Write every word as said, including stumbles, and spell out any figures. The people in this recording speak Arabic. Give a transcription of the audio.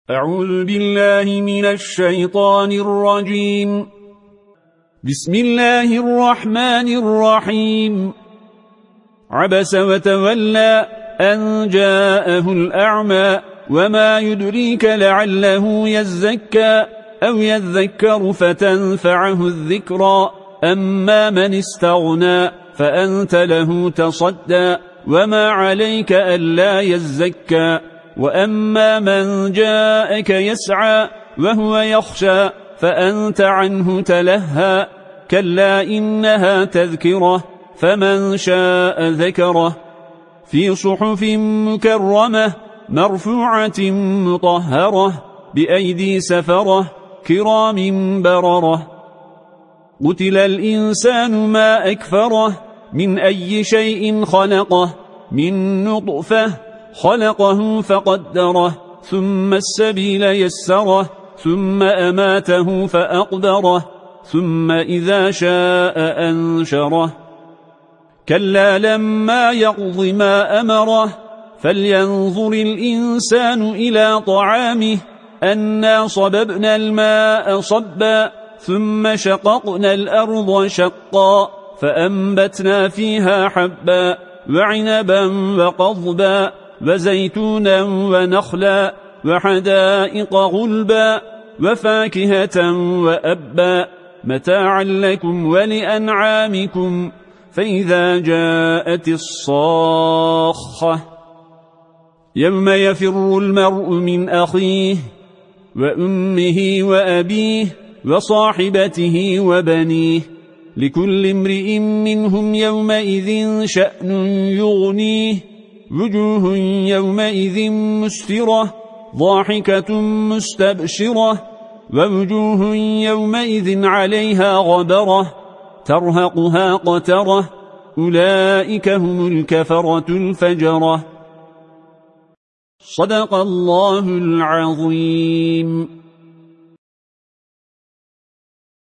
أعوذ بالله من الشيطان الرجيم. بسم الله الرحمن الرحيم. عبس وتولى أن جاءه الأعمى وما يدريك لعله يزكى أو يذكر فتنفعه الذكرى أما من استغنى فأنت له تصدى وما عليك ألا يزكى وأما من جاءك يسعى وهو يخشى فأنت عنه تلهى كلا إنها تذكرة فمن شاء ذكره في صحف مكرمة مرفوعة مطهرة بأيدي سفرة كرام بررة قتل الإنسان ما أكفره من أي شيء خلقه من نطفة خلقه فقدره ثم السبيل يسره ثم أماته فأقبره ثم إذا شاء أنشره كلا لما يقض ما أمره فلينظر الإنسان إلى طعامه أنا صببنا الماء صبا ثم شققنا الأرض شقا فأنبتنا فيها حبا وعنبا وقضبا وزيتونا ونخلا وحدائق غلبا وفاكهة وأبا متاعا لكم ولأنعامكم فإذا جاءت الصاخة يوم يفر المرء من أخيه وأمه وأبيه وصاحبته وبنيه لكل امرئ منهم يومئذ شأن يغنيه وجوه يومئذ مسفرة ضاحكة مستبشرة ووجوه يومئذ عليها غبرة ترهقها قترة أولئك هم الكفرة الفجرة صدق الله العظيم.